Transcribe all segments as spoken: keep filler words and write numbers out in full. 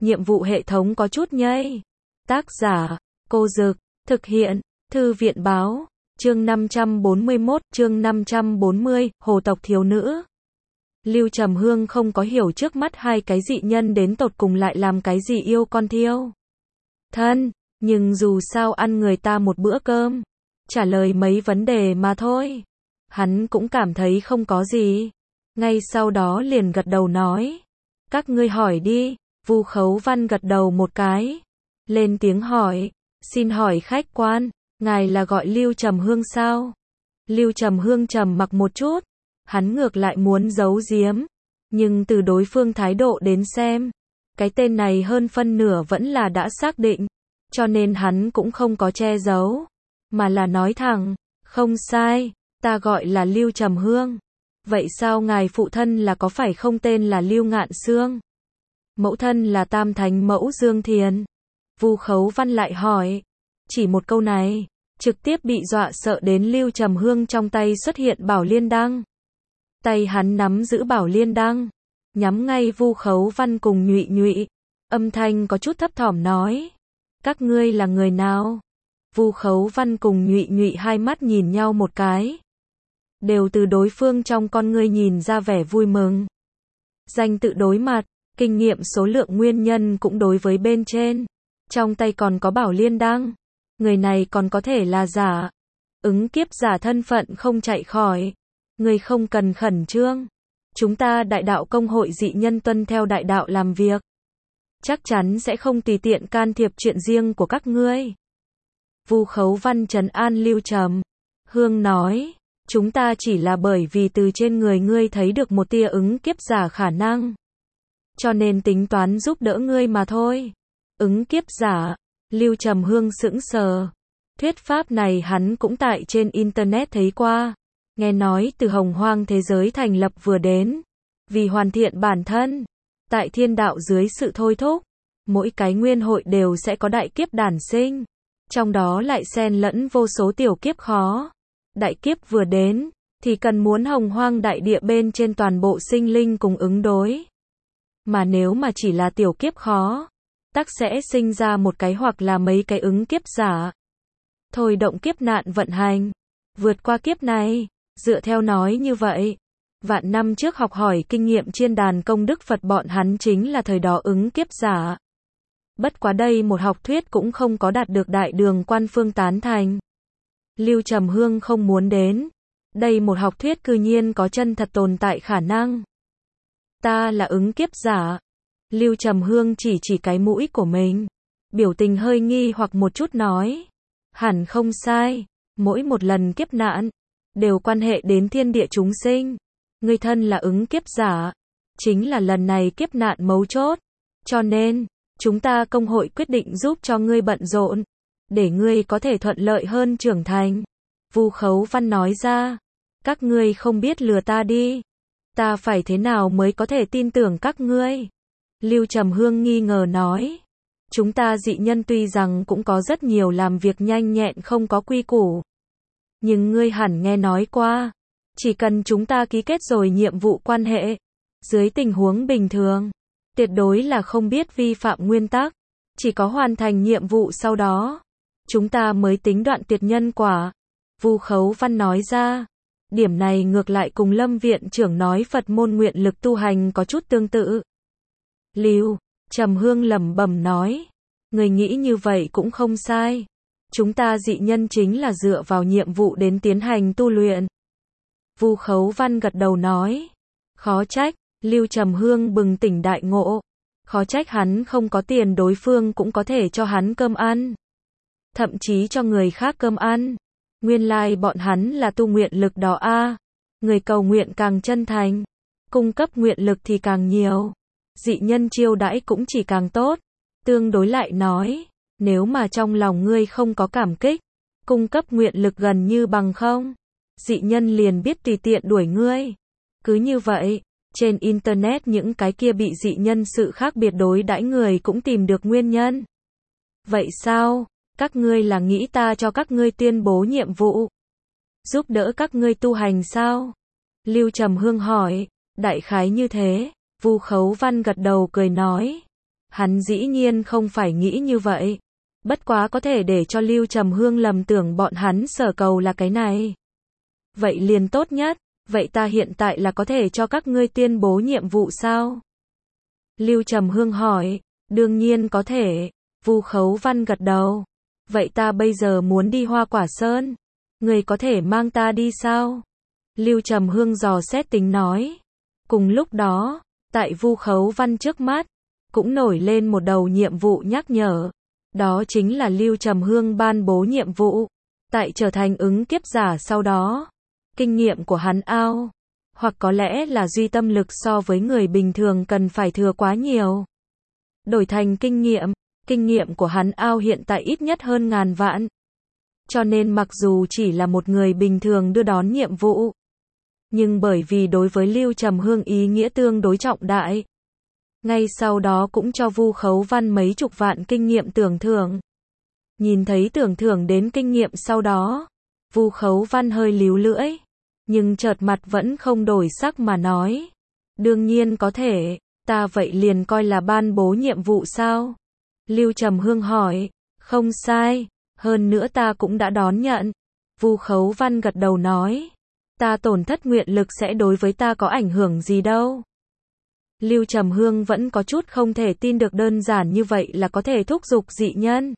nhiệm vụ hệ thống có chút nhây. Tác giả, Cô Dực, thực hiện, Thư viện báo, chương năm trăm bốn mươi mốt, chương năm trăm bốn mươi, hồ tộc thiếu nữ. Lưu Trầm Hương không có hiểu trước mắt hai cái dị nhân đến tột cùng lại làm cái gì yêu con thiêu thân, nhưng dù sao ăn người ta một bữa cơm, trả lời mấy vấn đề mà thôi. Hắn cũng cảm thấy không có gì. Ngay sau đó liền gật đầu nói. Các ngươi hỏi đi. Vu Khấu Văn gật đầu một cái. Lên tiếng hỏi. Xin hỏi khách quan, ngài là gọi Lưu Trầm Hương sao? Lưu Trầm Hương trầm mặc một chút. Hắn ngược lại muốn giấu giếm. Nhưng từ đối phương thái độ đến xem, cái tên này hơn phân nửa vẫn là đã xác định. Cho nên hắn cũng không có che giấu. Mà là nói thẳng. Không sai, ta gọi là Lưu Trầm Hương. Vậy sao ngài phụ thân là có phải không tên là Lưu Ngạn Sương? Mẫu thân là Tam Thánh Mẫu Dương Thiền. Vu Khấu Văn lại hỏi. Chỉ một câu này, trực tiếp bị dọa sợ đến Lưu Trầm Hương trong tay xuất hiện Bảo Liên Đăng. Tay hắn nắm giữ Bảo Liên Đăng, nhắm ngay Vu Khấu Văn cùng Nhụy Nhụy. Âm thanh có chút thấp thỏm nói. Các ngươi là người nào? Vu Khấu Văn cùng Nhụy Nhụy hai mắt nhìn nhau một cái. Đều từ đối phương trong con ngươi nhìn ra vẻ vui mừng. Danh tự đối mặt, kinh nghiệm số lượng nguyên nhân cũng đối với bên trên. Trong tay còn có Bảo Liên Đăng. Người này còn có thể là giả. Ứng kiếp giả thân phận không chạy khỏi. Người không cần khẩn trương. Chúng ta đại đạo công hội dị nhân tuân theo đại đạo làm việc. Chắc chắn sẽ không tùy tiện can thiệp chuyện riêng của các ngươi. Vu Khấu Văn trấn an Lưu Trầm Hương nói. Chúng ta chỉ là bởi vì từ trên người ngươi thấy được một tia ứng kiếp giả khả năng. Cho nên tính toán giúp đỡ ngươi mà thôi. Ứng kiếp giả. Lưu Trầm Hương sững sờ. Thuyết pháp này hắn cũng tại trên internet thấy qua. Nghe nói từ hồng hoang thế giới thành lập vừa đến. Vì hoàn thiện bản thân. Tại thiên đạo dưới sự thôi thúc. Mỗi cái nguyên hội đều sẽ có đại kiếp đản sinh. Trong đó lại xen lẫn vô số tiểu kiếp khó. Đại kiếp vừa đến, thì cần muốn hồng hoang đại địa bên trên toàn bộ sinh linh cùng ứng đối. Mà nếu mà chỉ là tiểu kiếp khó, tắc sẽ sinh ra một cái hoặc là mấy cái ứng kiếp giả. Thôi động kiếp nạn vận hành, vượt qua kiếp này, dựa theo nói như vậy. Vạn năm trước học hỏi kinh nghiệm chiên đàn công đức Phật bọn hắn chính là thời đó ứng kiếp giả. Bất quá đây một học thuyết cũng không có đạt được đại đường quan phương tán thành. Lưu Trầm Hương không muốn đến. Đây một học thuyết cư nhiên có chân thật tồn tại khả năng. Ta là ứng kiếp giả. Lưu Trầm Hương chỉ chỉ cái mũi của mình. Biểu tình hơi nghi hoặc một chút nói. Hẳn không sai. Mỗi một lần kiếp nạn, đều quan hệ đến thiên địa chúng sinh. Ngươi thân là ứng kiếp giả. Chính là lần này kiếp nạn mấu chốt. Cho nên, chúng ta công hội quyết định giúp cho ngươi bận rộn. Để ngươi có thể thuận lợi hơn trưởng thành. Vu Khấu Văn nói ra. Các ngươi không biết lừa ta đi. Ta phải thế nào mới có thể tin tưởng các ngươi? Lưu Trầm Hương nghi ngờ nói. Chúng ta dị nhân tuy rằng cũng có rất nhiều làm việc nhanh nhẹn không có quy củ. Nhưng ngươi hẳn nghe nói qua. Chỉ cần chúng ta ký kết rồi nhiệm vụ quan hệ. Dưới tình huống bình thường. Tuyệt đối là không biết vi phạm nguyên tắc. Chỉ có hoàn thành nhiệm vụ sau đó. Chúng ta mới tính đoạn tuyệt nhân quả. Vu Khấu Văn nói ra. Điểm này ngược lại cùng Lâm Viện trưởng nói Phật môn nguyện lực tu hành có chút tương tự. Lưu Trầm Hương lẩm bẩm nói. Người nghĩ như vậy cũng không sai. Chúng ta dị nhân chính là dựa vào nhiệm vụ đến tiến hành tu luyện. Vu Khấu Văn gật đầu nói. Khó trách. Lưu Trầm Hương bừng tỉnh đại ngộ. Khó trách hắn không có tiền đối phương cũng có thể cho hắn cơm ăn. Thậm chí cho người khác cơm ăn. Nguyên lai like bọn hắn là tu nguyện lực đó a. À. Người cầu nguyện càng chân thành, cung cấp nguyện lực thì càng nhiều. Dị nhân chiêu đãi cũng chỉ càng tốt. Tương đối lại nói, nếu mà trong lòng ngươi không có cảm kích, cung cấp nguyện lực gần như bằng không. Dị nhân liền biết tùy tiện đuổi ngươi. Cứ như vậy, trên internet những cái kia bị dị nhân sự khác biệt đối đãi người cũng tìm được nguyên nhân. Vậy sao? Các ngươi là nghĩ ta cho các ngươi tuyên bố nhiệm vụ, giúp đỡ các ngươi tu hành sao? Lưu Trầm Hương hỏi. Đại khái như thế. Vu Khấu Văn gật đầu cười nói. Hắn dĩ nhiên không phải nghĩ như vậy. Bất quá có thể để cho Lưu Trầm Hương lầm tưởng bọn hắn sở cầu là cái này. Vậy liền tốt nhất, vậy ta hiện tại là có thể cho các ngươi tuyên bố nhiệm vụ sao? Lưu Trầm Hương hỏi, đương nhiên có thể, Vu Khấu Văn gật đầu. Vậy ta bây giờ muốn đi Hoa Quả Sơn, người có thể mang ta đi sao? Lưu Trầm Hương dò xét tính nói. Cùng lúc đó, tại Vu Khấu Văn trước mắt, cũng nổi lên một đầu nhiệm vụ nhắc nhở. Đó chính là Lưu Trầm Hương ban bố nhiệm vụ. Tại trở thành ứng kiếp giả sau đó, kinh nghiệm của hắn ao, hoặc có lẽ là duy tâm lực so với người bình thường cần phải thừa quá nhiều. Đổi thành kinh nghiệm, kinh nghiệm của hắn ao hiện tại ít nhất hơn ngàn vạn. Cho nên mặc dù chỉ là một người bình thường đưa đón nhiệm vụ, nhưng bởi vì đối với Lưu Trầm Hương ý nghĩa tương đối trọng đại, ngay sau đó cũng cho Vu Khấu Văn mấy chục vạn kinh nghiệm tưởng thưởng. Nhìn thấy tưởng thưởng đến kinh nghiệm sau đó, Vu Khấu Văn hơi líu lưỡi, nhưng chợt mặt vẫn không đổi sắc mà nói. Đương nhiên có thể, ta vậy liền coi là ban bố nhiệm vụ sao? Lưu Trầm Hương hỏi, không sai, hơn nữa ta cũng đã đón nhận. Vu Khấu Văn gật đầu nói, ta tổn thất nguyện lực sẽ đối với ta có ảnh hưởng gì đâu. Lưu Trầm Hương vẫn có chút không thể tin được đơn giản như vậy là có thể thúc giục dị nhân.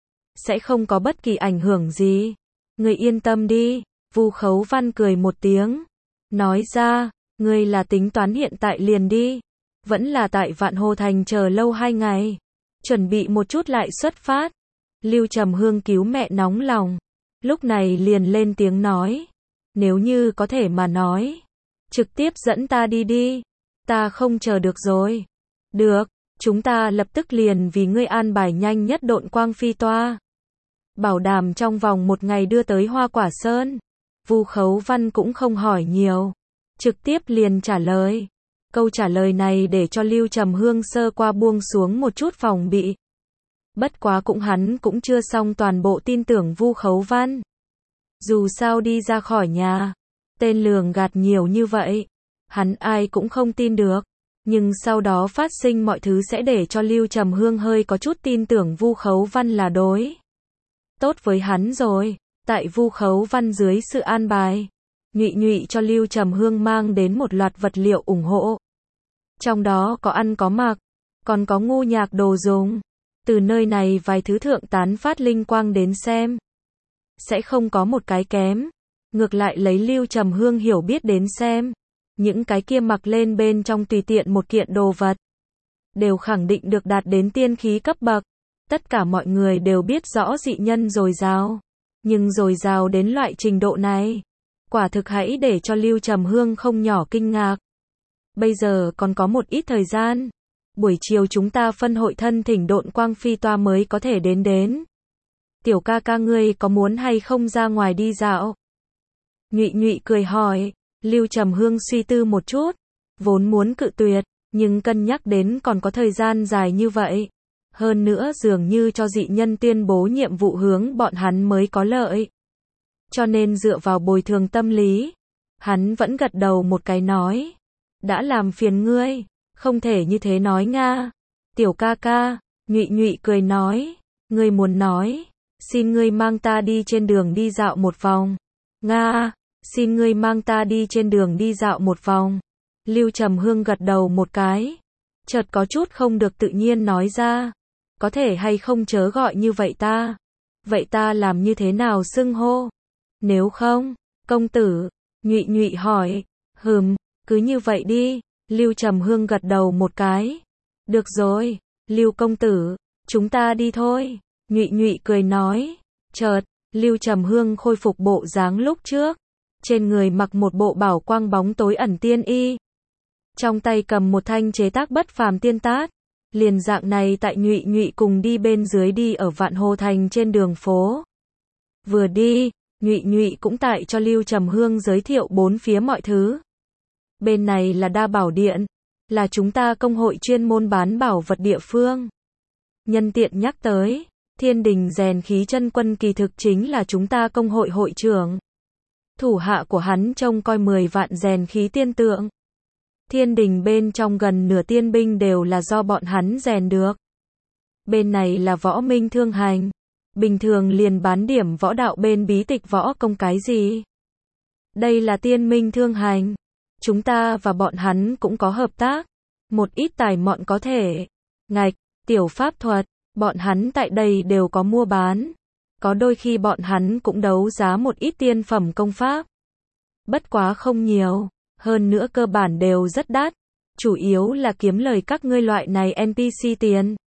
Sẽ không có bất kỳ ảnh hưởng gì. Người yên tâm đi, Vu Khấu Văn cười một tiếng. Nói ra, người là tính toán hiện tại liền đi. Vẫn là tại Vạn Hồ Thành chờ lâu hai ngày. Chuẩn bị một chút lại xuất phát. Lưu Trầm Hương cứu mẹ nóng lòng. Lúc này liền lên tiếng nói. Nếu như có thể mà nói. Trực tiếp dẫn ta đi đi. Ta không chờ được rồi. Được, chúng ta lập tức liền vì ngươi an bài nhanh nhất độn quang phi toa. Bảo đảm trong vòng một ngày đưa tới Hoa Quả Sơn. Vu Khấu Văn cũng không hỏi nhiều. Trực tiếp liền trả lời. Câu trả lời này để cho Lưu Trầm Hương sơ qua buông xuống một chút phòng bị. Bất quá cũng hắn cũng chưa xong toàn bộ tin tưởng Vu Khấu Văn. Dù sao đi ra khỏi nhà, tên lường gạt nhiều như vậy, hắn ai cũng không tin được. Nhưng sau đó phát sinh mọi thứ sẽ để cho Lưu Trầm Hương hơi có chút tin tưởng Vu Khấu Văn là đối tốt với hắn rồi. Tại Vu Khấu Văn dưới sự an bài, Nhụy Nhụy cho Lưu Trầm Hương mang đến một loạt vật liệu ủng hộ. Trong đó có ăn có mặc, còn có ngu nhạc đồ dùng. Từ nơi này vài thứ thượng tán phát linh quang đến xem, sẽ không có một cái kém. Ngược lại lấy Lưu Trầm Hương hiểu biết đến xem, những cái kia mặc lên bên trong tùy tiện một kiện đồ vật, đều khẳng định được đạt đến tiên khí cấp bậc. Tất cả mọi người đều biết rõ dị nhân dồi dào, nhưng dồi dào đến loại trình độ này, quả thực hãy để cho Lưu Trầm Hương không nhỏ kinh ngạc. Bây giờ còn có một ít thời gian, buổi chiều chúng ta phân hội thân thỉnh độn quang phi toa mới có thể đến đến. Tiểu ca ca ngươi có muốn hay không ra ngoài đi dạo? Nhụy Nhụy cười hỏi. Lưu Trầm Hương suy tư một chút, vốn muốn cự tuyệt, nhưng cân nhắc đến còn có thời gian dài như vậy. Hơn nữa dường như cho dị nhân tuyên bố nhiệm vụ hướng bọn hắn mới có lợi. Cho nên dựa vào bồi thường tâm lý, hắn vẫn gật đầu một cái nói. Đã làm phiền ngươi, không thể như thế nói nga. Tiểu ca ca, Nhụy Nhụy cười nói, ngươi muốn nói, xin ngươi mang ta đi trên đường đi dạo một vòng. Nga, xin ngươi mang ta đi trên đường đi dạo một vòng. Lưu Trầm Hương gật đầu một cái, chợt có chút không được tự nhiên nói ra. Có thể hay không chớ gọi như vậy ta? Vậy ta làm như thế nào xưng hô? Nếu không, công tử, Nhụy Nhụy hỏi. Hừm, cứ như vậy đi. Lưu Trầm Hương gật đầu một cái. Được rồi, Lưu công tử, chúng ta đi thôi. Nhụy Nhụy cười nói. Chợt, Lưu Trầm Hương khôi phục bộ dáng lúc trước. Trên người mặc một bộ bảo quang bóng tối ẩn tiên y. Trong tay cầm một thanh chế tác bất phàm tiên tát. Liền dạng này tại Nhụy Nhụy cùng đi bên dưới đi ở Vạn Hồ Thành trên đường phố. Vừa đi, Nhụy Nhụy cũng tại cho Lưu Trầm Hương giới thiệu bốn phía mọi thứ. Bên này là Đa Bảo Điện, là chúng ta công hội chuyên môn bán bảo vật địa phương. Nhân tiện nhắc tới, Thiên Đình rèn khí chân quân kỳ thực chính là chúng ta công hội hội trưởng. Thủ hạ của hắn trông coi mười vạn rèn khí tiên tượng. Thiên Đình bên trong gần nửa tiên binh đều là do bọn hắn rèn được. bên này là võ minh thương hành. Bình thường liền bán điểm võ đạo bên bí tịch võ công cái gì. Đây là tiên minh thương hành. Chúng ta và bọn hắn cũng có hợp tác. Một ít tài mọn có thể. Ngạch, tiểu pháp thuật, bọn hắn tại đây đều có mua bán. Có đôi khi bọn hắn cũng đấu giá một ít tiên phẩm công pháp. Bất quá không nhiều, hơn nữa cơ bản đều rất đắt. Chủ yếu là kiếm lời các ngươi loại này en pê xê tiền.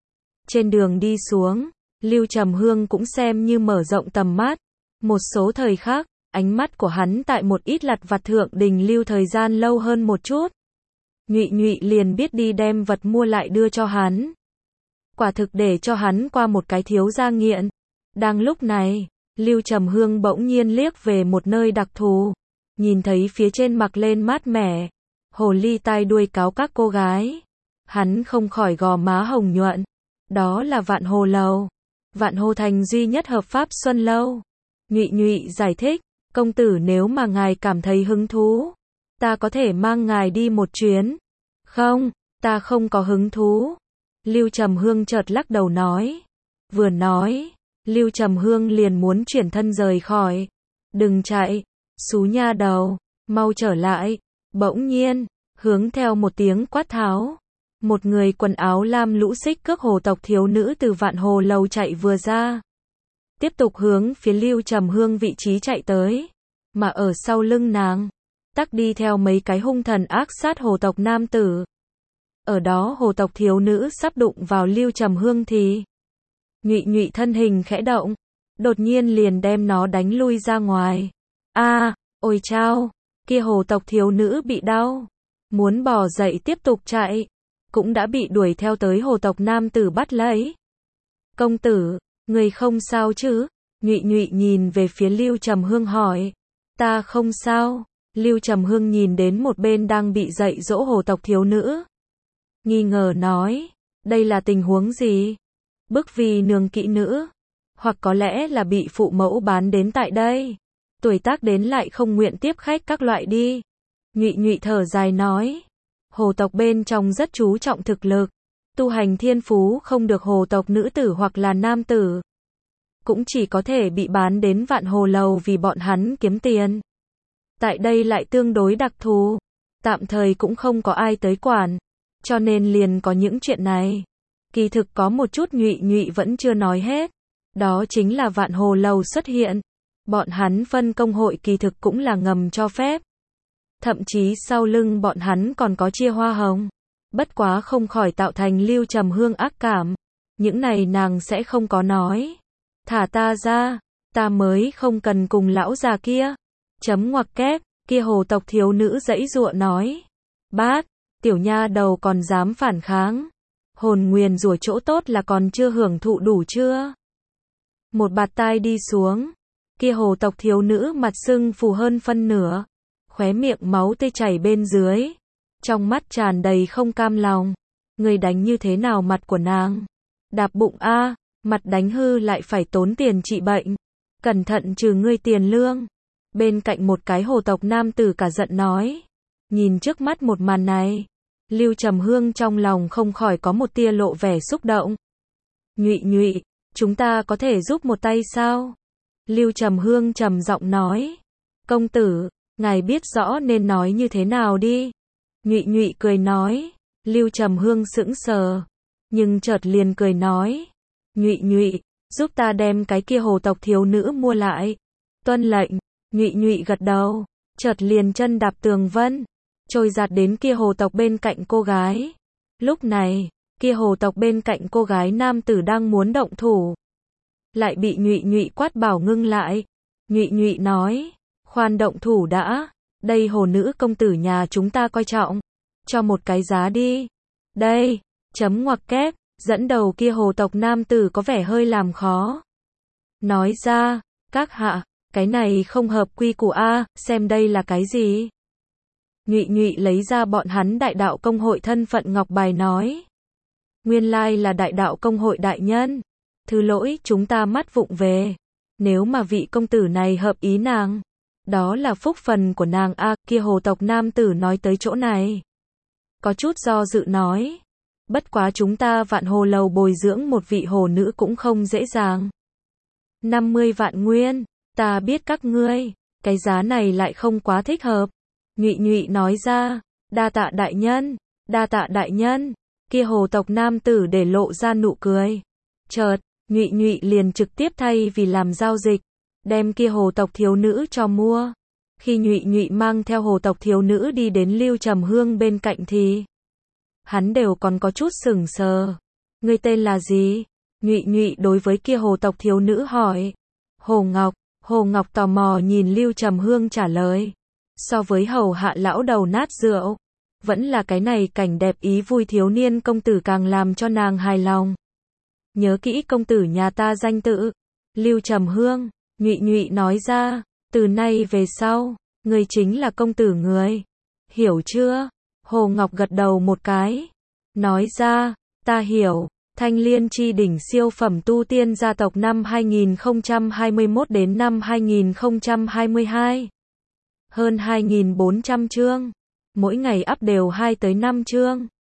Trên đường đi xuống, Lưu Trầm Hương cũng xem như mở rộng tầm mắt. Một số thời khác, ánh mắt của hắn tại một ít lặt vặt thượng đình lưu thời gian lâu hơn một chút. Nhụy Nhụy liền biết đi đem vật mua lại đưa cho hắn. Quả thực để cho hắn qua một cái thiếu gia nghiện. Đang lúc này, Lưu Trầm Hương bỗng nhiên liếc về một nơi đặc thù. Nhìn thấy phía trên mặc lên mát mẻ. Hồ ly tai đuôi cáo các cô gái. Hắn không khỏi gò má hồng nhuận. Đó là Vạn Hồ Lầu. Vạn Hồ Thành duy nhất hợp pháp Xuân Lâu. Nhụy Nhụy giải thích, công tử nếu mà ngài cảm thấy hứng thú, ta có thể mang ngài đi một chuyến. Không, ta không có hứng thú. Lưu Trầm Hương chợt lắc đầu nói. Vừa nói, Lưu Trầm Hương liền muốn chuyển thân rời khỏi. Đừng chạy, xú nha đầu, mau trở lại. Bỗng nhiên, hướng theo một tiếng quát tháo. Một người quần áo lam lũ xích cước hồ tộc thiếu nữ từ Vạn Hồ Lầu chạy vừa ra. Tiếp tục hướng phía Lưu Trầm Hương vị trí chạy tới. Mà ở sau lưng nàng, tắc đi theo mấy cái hung thần ác sát hồ tộc nam tử. Ở đó hồ tộc thiếu nữ sắp đụng vào Lưu Trầm Hương thì Nhụy Nhụy thân hình khẽ động, đột nhiên liền đem nó đánh lui ra ngoài. A, à, ôi chao, kia hồ tộc thiếu nữ bị đau, muốn bò dậy tiếp tục chạy, cũng đã bị đuổi theo tới hồ tộc nam tử bắt lấy. Công tử, người không sao chứ? Nhụy Nhụy nhìn về phía Lưu Trầm Hương hỏi. Ta không sao. Lưu Trầm Hương nhìn đến một bên đang bị dạy dỗ hồ tộc thiếu nữ. Nghi ngờ nói, đây là tình huống gì? Bức vì nương kỹ nữ, hoặc có lẽ là bị phụ mẫu bán đến tại đây. Tuổi tác đến lại không nguyện tiếp khách các loại đi. Nhụy Nhụy thở dài nói, hồ tộc bên trong rất chú trọng thực lực, tu hành thiên phú không được hồ tộc nữ tử hoặc là nam tử, cũng chỉ có thể bị bán đến Vạn Hồ Lầu vì bọn hắn kiếm tiền. Tại đây lại tương đối đặc thù, tạm thời cũng không có ai tới quản, cho nên liền có những chuyện này. Kỳ thực có một chút Nhụy Nhụy vẫn chưa nói hết, đó chính là Vạn Hồ Lầu xuất hiện, bọn hắn phân công hội kỳ thực cũng là ngầm cho phép. Thậm chí sau lưng bọn hắn còn có chia hoa hồng, bất quá không khỏi tạo thành Lưu Trầm Hương ác cảm. Những này nàng sẽ không có nói. Thả ta ra, ta mới không cần cùng lão già kia. Chấm ngoặc kép, kia hồ tộc thiếu nữ giãy giụa nói. Bát, tiểu nha đầu còn dám phản kháng. Hồn nguyền rủa chỗ tốt là còn chưa hưởng thụ đủ chưa? Một bạt tai đi xuống, kia hồ tộc thiếu nữ mặt sưng phù hơn phân nửa, khóe miệng máu tươi chảy bên dưới, trong mắt tràn đầy không cam lòng. Người đánh như thế nào mặt của nàng? Đạp bụng a, mặt đánh hư lại phải tốn tiền trị bệnh. Cẩn thận trừ ngươi tiền lương. Bên cạnh một cái hồ tộc nam tử cả giận nói. Nhìn trước mắt một màn này, Lưu Trầm Hương trong lòng không khỏi có một tia lộ vẻ xúc động. Nhụy Nhụy, chúng ta có thể giúp một tay sao? Lưu Trầm Hương trầm giọng nói. Công tử, ngài biết rõ nên nói như thế nào đi. Nhụy Nhụy cười nói. Lưu Trầm Hương sững sờ, nhưng chợt liền cười nói. Nhụy Nhụy, giúp ta đem cái kia hồ tộc thiếu nữ mua lại. Tuân lệnh. Nhụy Nhụy gật đầu, chợt liền chân đạp tường vân, trôi giạt đến kia hồ tộc bên cạnh cô gái. Lúc này, kia hồ tộc bên cạnh cô gái nam tử đang muốn động thủ, lại bị Nhụy Nhụy quát bảo ngưng lại. Nhụy Nhụy nói, khoan động thủ đã, đây hồ nữ công tử nhà chúng ta coi trọng, cho một cái giá đi. Đây, chấm ngoặc kép, dẫn đầu kia hồ tộc nam tử có vẻ hơi làm khó. Nói ra, các hạ, cái này không hợp quy củ a, xem đây là cái gì? Nhụy Nhụy lấy ra bọn hắn đại đạo công hội thân phận ngọc bài nói. Nguyên lai là đại đạo công hội đại nhân. Thứ lỗi chúng ta mắt vụng về. Nếu mà vị công tử này hợp ý nàng, đó là phúc phần của nàng a. Kia hồ tộc nam tử nói tới chỗ này, có chút do dự nói. Bất quá chúng ta Vạn Hồ Lầu bồi dưỡng một vị hồ nữ cũng không dễ dàng. năm mươi vạn nguyên, ta biết các ngươi, cái giá này lại không quá thích hợp. Nhụy Nhụy nói ra, đa tạ đại nhân, đa tạ đại nhân, kia hồ tộc nam tử để lộ ra nụ cười. Chợt, Nhụy Nhụy liền trực tiếp thay vì làm giao dịch, đem kia hồ tộc thiếu nữ cho mua. Khi Nhụy Nhụy mang theo hồ tộc thiếu nữ đi đến Lưu Trầm Hương bên cạnh thì hắn đều còn có chút sững sờ. Ngươi tên là gì? Nhụy Nhụy đối với kia hồ tộc thiếu nữ hỏi. Hồ Ngọc. Hồ Ngọc tò mò nhìn Lưu Trầm Hương trả lời. So với hầu hạ lão đầu nát rượu, vẫn là cái này cảnh đẹp ý vui thiếu niên công tử càng làm cho nàng hài lòng. Nhớ kỹ công tử nhà ta danh tự. Lưu Trầm Hương. Nhụy Nhụy nói ra, từ nay về sau, ngươi chính là công tử người. Hiểu chưa? Hồ Ngọc gật đầu một cái. Nói ra, ta hiểu. Thanh Liên chi đỉnh siêu phẩm tu tiên gia tộc năm hai nghìn không trăm hai mươi mốt đến năm hai nghìn không trăm hai mươi hai. Hơn hai nghìn bốn trăm chương. Mỗi ngày up đều hai tới năm chương.